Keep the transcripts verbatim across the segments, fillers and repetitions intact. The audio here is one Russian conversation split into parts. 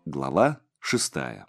Глава шестая.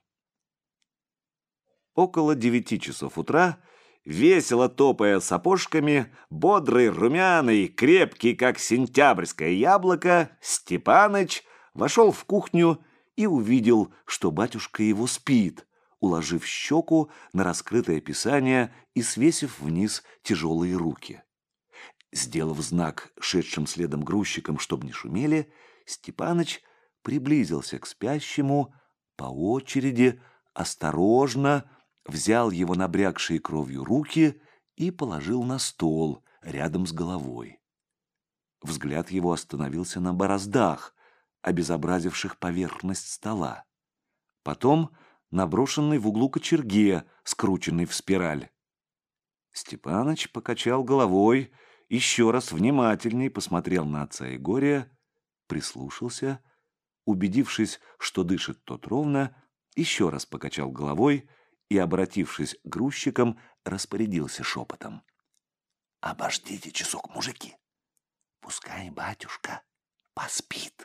Около девяти часов утра, весело топая сапожками, бодрый, румяный, крепкий, как сентябрьское яблоко, Степаныч вошел в кухню и увидел, что батюшка его спит, уложив щеку на раскрытое писание и свесив вниз тяжелые руки. Сделав знак шедшим следом грузчикам, чтоб не шумели, Степаныч приблизился к спящему, по очереди, осторожно взял его набрякшие кровью руки и положил на стол рядом с головой. Взгляд его остановился на бороздах, обезобразивших поверхность стола. Потом на брошенной в углу кочерге, скрученной в спираль. Степаныч покачал головой, еще раз внимательней посмотрел на отца Егория, прислушался, убедившись, что дышит тот ровно, еще раз покачал головой и, обратившись к грузчикам, распорядился шепотом: «Обождите часок, мужики, пускай батюшка поспит».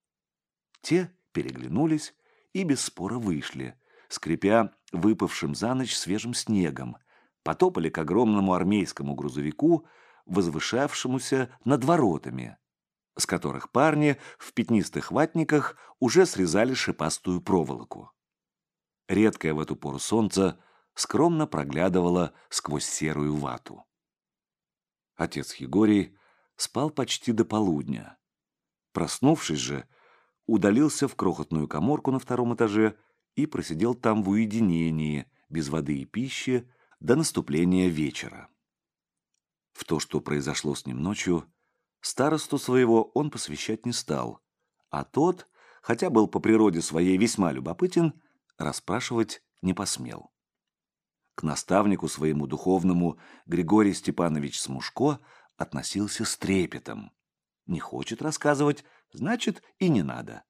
Те переглянулись и без спора вышли, скрипя выпавшим за ночь свежим снегом, потопали к огромному армейскому грузовику, возвышавшемуся над воротами, с которых парни в пятнистых ватниках уже срезали шипастую проволоку. Редкое в эту пору солнце скромно проглядывало сквозь серую вату. Отец Егорий спал почти до полудня. Проснувшись же, удалился в крохотную каморку на втором этаже и просидел там в уединении, без воды и пищи, до наступления вечера. В то, что произошло с ним ночью, старосту своего он посвящать не стал, а тот, хотя был по природе своей весьма любопытен, расспрашивать не посмел. К наставнику своему духовному Григорий Степанович Смушко относился с трепетом. Не хочет рассказывать, значит, и не надо.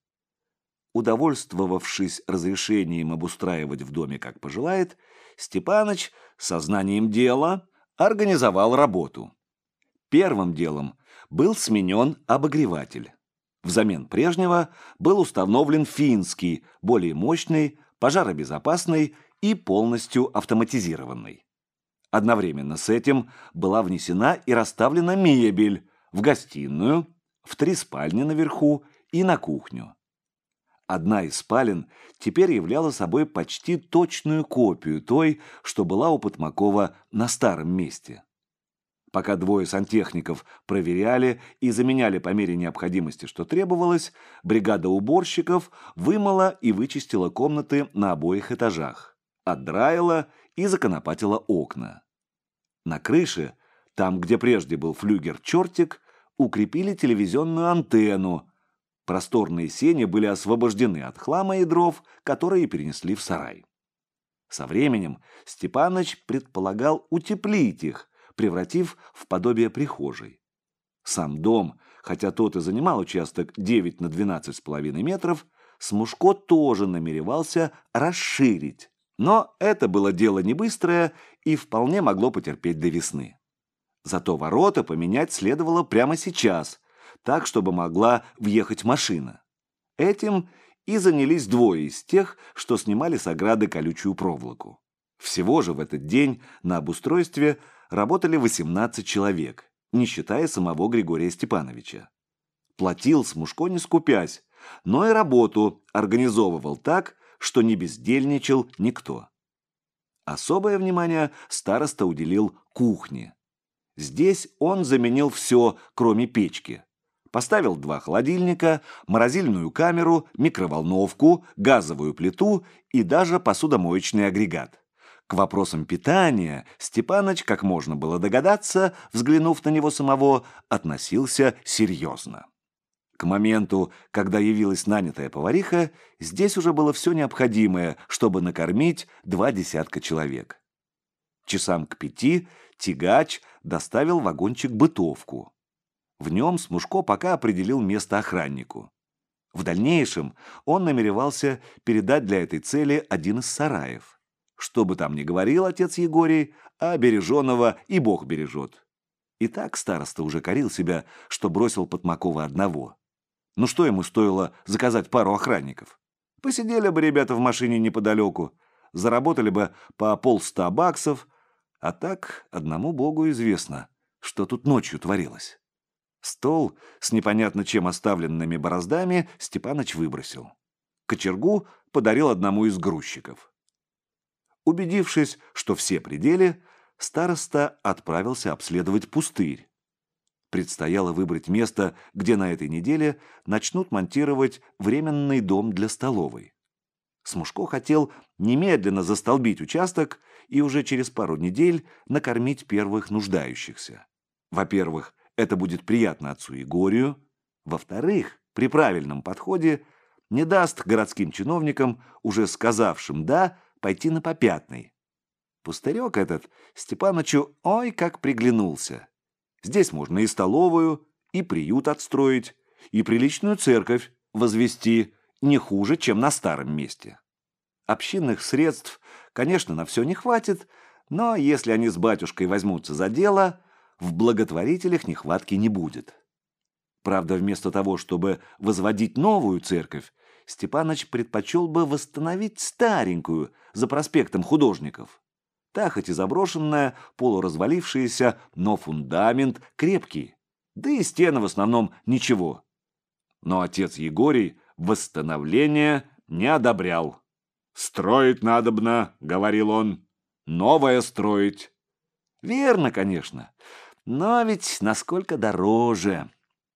Удовольствовавшись разрешением обустраивать в доме как пожелает, Степаныч сознанием дела организовал работу. Первым делом был сменен обогреватель. Взамен прежнего был установлен финский, более мощный, пожаробезопасный и полностью автоматизированный. Одновременно с этим была внесена и расставлена мебель в гостиную, в три спальни наверху и на кухню. Одна из спален теперь являла собой почти точную копию той, что была у Потмакова на старом месте. Пока двое сантехников проверяли и заменяли по мере необходимости, что требовалось, бригада уборщиков вымыла и вычистила комнаты на обоих этажах, отдраила и законопатила окна. На крыше, там, где прежде был флюгер-чертик, укрепили телевизионную антенну. Просторные сени были освобождены от хлама и дров, которые перенесли в сарай. Со временем Степаныч предполагал утеплить их, превратив в подобие прихожей. Сам дом, хотя тот и занимал участок девять на двенадцать с половиной метров, Смушко тоже намеревался расширить, но это было дело не быстрое и вполне могло потерпеть до весны. Зато ворота поменять следовало прямо сейчас, так, чтобы могла въехать машина. Этим и занялись двое из тех, что снимали с ограды колючую проволоку. Всего же в этот день на обустройстве работали восемнадцать человек, не считая самого Григория Степановича. Платил Смушко не скупясь, но и работу организовывал так, что не бездельничал никто. Особое внимание староста уделил кухне. Здесь он заменил все, кроме печки. Поставил два холодильника, морозильную камеру, микроволновку, газовую плиту и даже посудомоечный агрегат. К вопросам питания Степаныч, как можно было догадаться, взглянув на него самого, относился серьезно. К моменту, когда явилась нанятая повариха, здесь уже было все необходимое, чтобы накормить два десятка человек. Часам к пяти тягач доставил вагончик-бытовку. В нем Смушко пока определил место охраннику. В дальнейшем он намеревался передать для этой цели один из сараев. Что бы там ни говорил отец Егорий, а береженого и Бог бережет. И так староста уже корил себя, что бросил Потмакова одного. Ну что ему стоило заказать пару охранников? Посидели бы ребята в машине неподалеку, заработали бы по полста баксов, а так одному богу известно, что тут ночью творилось. Стол с непонятно чем оставленными бороздами Степаныч выбросил. Кочергу подарил одному из грузчиков. Убедившись, что все при деле, староста отправился обследовать пустырь. Предстояло выбрать место, где на этой неделе начнут монтировать временный дом для столовой. Смушко хотел немедленно застолбить участок и уже через пару недель накормить первых нуждающихся. Во-первых, это будет приятно отцу Егорию. Во-вторых, при правильном подходе не даст городским чиновникам, уже сказавшим «да», пойти на попятный. Пустырек этот Степанычу ой как приглянулся. Здесь можно и столовую, и приют отстроить, и приличную церковь возвести не хуже, чем на старом месте. Общинных средств, конечно, на все не хватит, но если они с батюшкой возьмутся за дело, в благотворителях нехватки не будет. Правда, вместо того, чтобы возводить новую церковь, Степаныч предпочел бы восстановить старенькую за проспектом Художников. Та хоть и заброшенная, полуразвалившаяся, но фундамент крепкий, да и стены в основном ничего. Но отец Егорий восстановление не одобрял. «Строить надобно», — говорил он, — «новое строить». Верно, конечно, но ведь насколько дороже.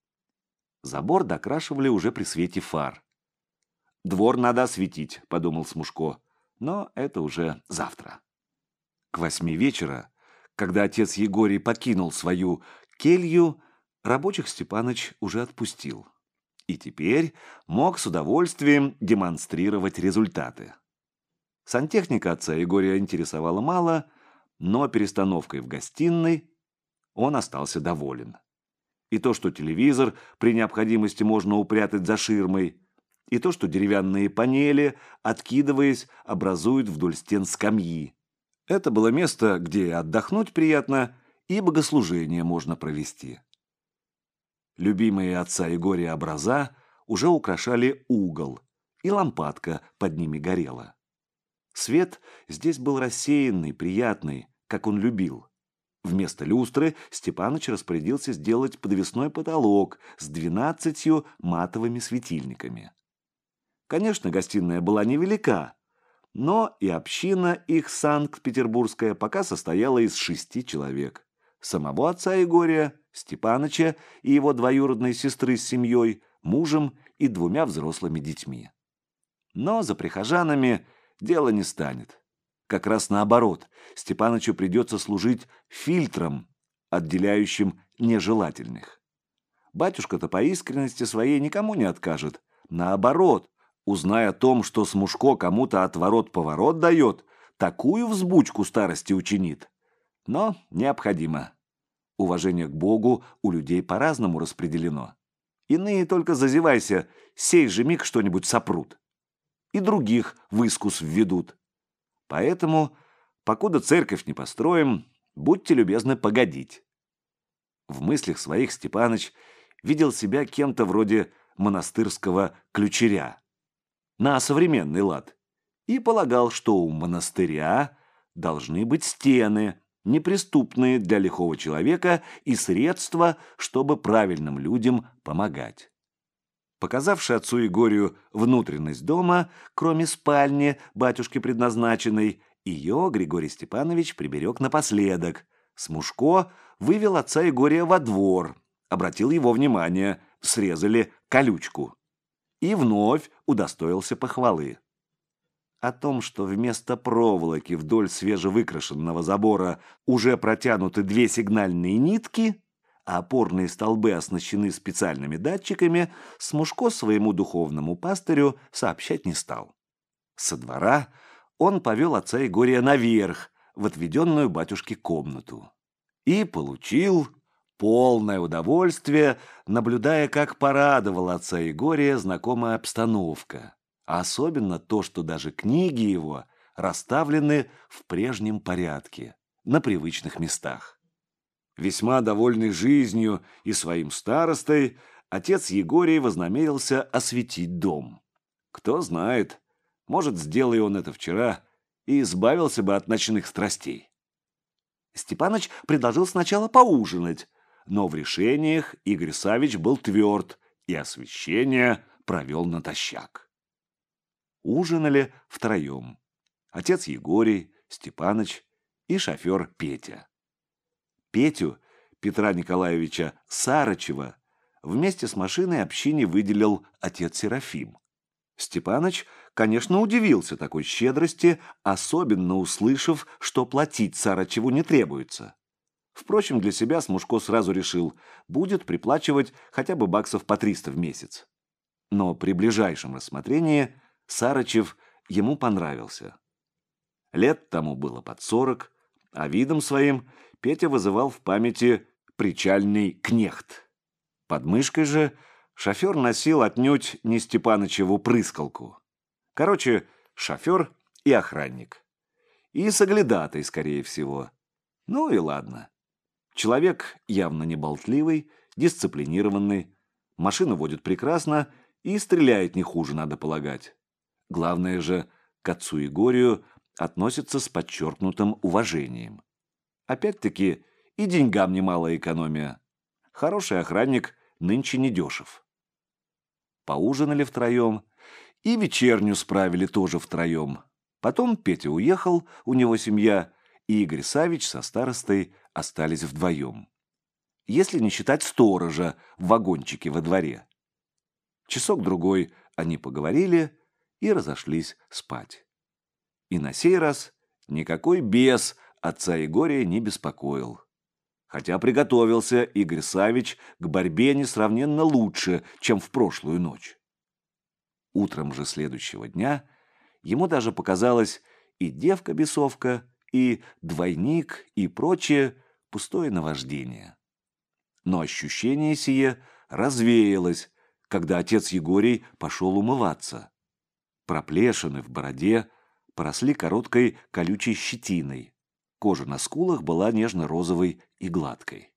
Забор докрашивали уже при свете фар. «Двор надо осветить», — подумал Смушко, но это уже завтра. К восьми вечера, когда отец Егорий покинул свою келью, рабочих Степаныч уже отпустил. И теперь мог с удовольствием демонстрировать результаты. Сантехника отца Егория интересовала мало, но перестановкой в гостиной он остался доволен. И то, что телевизор при необходимости можно упрятать за ширмой, и то, что деревянные панели, откидываясь, образуют вдоль стен скамьи. Это было место, где отдохнуть приятно и богослужение можно провести. Любимые отца Егория образа уже украшали угол, и лампадка под ними горела. Свет здесь был рассеянный, приятный, как он любил. Вместо люстры Степаныч распорядился сделать подвесной потолок с двенадцатью матовыми светильниками. Конечно, гостиная была невелика, но и община их санкт-петербургская пока состояла из шести человек. Самого отца Егория, Степаныча и его двоюродной сестры с семьей, мужем и двумя взрослыми детьми. Но за прихожанами дело не станет. Как раз наоборот, Степанычу придется служить фильтром, отделяющим нежелательных. Батюшка-то по искренности своей никому не откажет. Наоборот, узная о том, что Смушко кому-то отворот-поворот дает, такую взбучку старости учинит. Но необходимо. Уважение к Богу у людей по-разному распределено. Иные только зазевайся, сей же миг что-нибудь сопрут. И других в искус введут. Поэтому, покуда церковь не построим, будьте любезны погодить. В мыслях своих Степаныч видел себя кем-то вроде монастырского ключеря на современный лад и полагал, что у монастыря должны быть стены, неприступные для лихого человека, и средства, чтобы правильным людям помогать. Показавши отцу Егорию внутренность дома, кроме спальни, батюшке предназначенной, ее Григорий Степанович приберег напоследок. Смушко вывел отца Егория во двор, обратил его внимание, срезали колючку. И вновь удостоился похвалы. О том, что вместо проволоки вдоль свежевыкрашенного забора уже протянуты две сигнальные нитки, а опорные столбы оснащены специальными датчиками, Смушко своему духовному пастырю сообщать не стал. Со двора он повел отца Егория наверх, в отведенную батюшке комнату. И получил полное удовольствие, наблюдая, как порадовала отца Егория знакомая обстановка. А особенно то, что даже книги его расставлены в прежнем порядке, на привычных местах. Весьма довольный жизнью и своим старостой, отец Егорий вознамерился осветить дом. Кто знает, может, сделай он это вчера, и избавился бы от ночных страстей. Степаныч предложил сначала поужинать, но в решениях Игорь Савич был тверд и освещение провел натощак. Ужинали втроем. Отец Егорий, Степаныч и шофер Петя. Петю, Петра Николаевича Сарычева, вместе с машиной общине выделил отец Серафим. Степаныч, конечно, удивился такой щедрости, особенно услышав, что платить Сарычеву не требуется. Впрочем, для себя Смушко сразу решил, будет приплачивать хотя бы баксов по триста в месяц. Но при ближайшем рассмотрении Сарычев ему понравился. Лет тому было под сорок, а видом своим Петя вызывал в памяти причальный кнехт. Под мышкой же шофер носил отнюдь не Степанычеву прыскалку. Короче, шофер и охранник. И соглядатай, скорее всего. Ну и ладно. Человек явно не болтливый, дисциплинированный, машину водит прекрасно и стреляет не хуже, надо полагать. Главное же, к отцу Егорию относится с подчеркнутым уважением. Опять-таки, и деньгам немалая экономия. Хороший охранник нынче недешев. Поужинали втроем, и вечерню справили тоже втроем. Потом Петя уехал, у него семья, и Игорь Савич со старостой остались вдвоем. Если не считать сторожа в вагончике во дворе. Часок-другой они поговорили и разошлись спать. И на сей раз никакой бес отца Егория не беспокоил. Хотя приготовился Игорь Савич к борьбе несравненно лучше, чем в прошлую ночь. Утром же следующего дня ему даже показалось и девка-бесовка, и двойник, и прочее пустое наваждение. Но ощущение сие развеялось, когда отец Егорий пошел умываться. Проплешины в бороде поросли короткой колючей щетиной. Кожа на скулах была нежно-розовой и гладкой.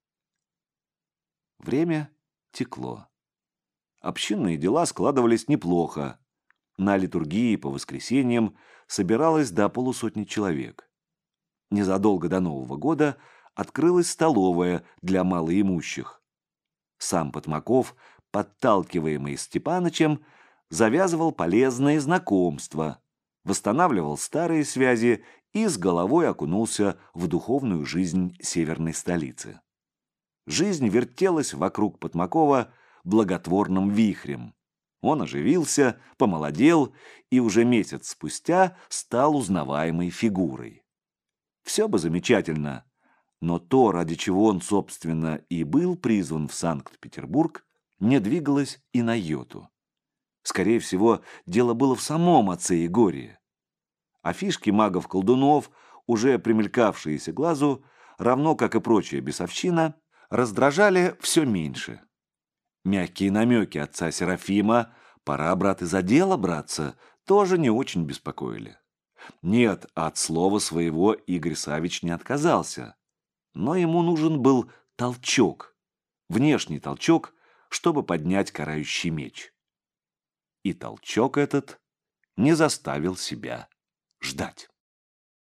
Время текло. Общинные дела складывались неплохо. На литургии по воскресеньям собиралось до полусотни человек. Незадолго до Нового года открылась столовая для малоимущих. Сам Потмаков, подталкиваемый Степанычем, завязывал полезные знакомства, восстанавливал старые связи и с головой окунулся в духовную жизнь северной столицы. Жизнь вертелась вокруг Потмакова благотворным вихрем. Он оживился, помолодел и уже месяц спустя стал узнаваемой фигурой. Все бы замечательно, но то, ради чего он, собственно, и был призван в Санкт-Петербург, не двигалось и на йоту. Скорее всего, дело было в самом отце Егории. А фишки магов-колдунов, уже примелькавшиеся глазу, равно как и прочая бесовщина, раздражали все меньше. Мягкие намеки отца Серафима, пора, брат, и за дело браться, тоже не очень беспокоили. Нет, от слова своего Игорь Савич не отказался, но ему нужен был толчок, внешний толчок, чтобы поднять карающий меч. И толчок этот не заставил себя ждать.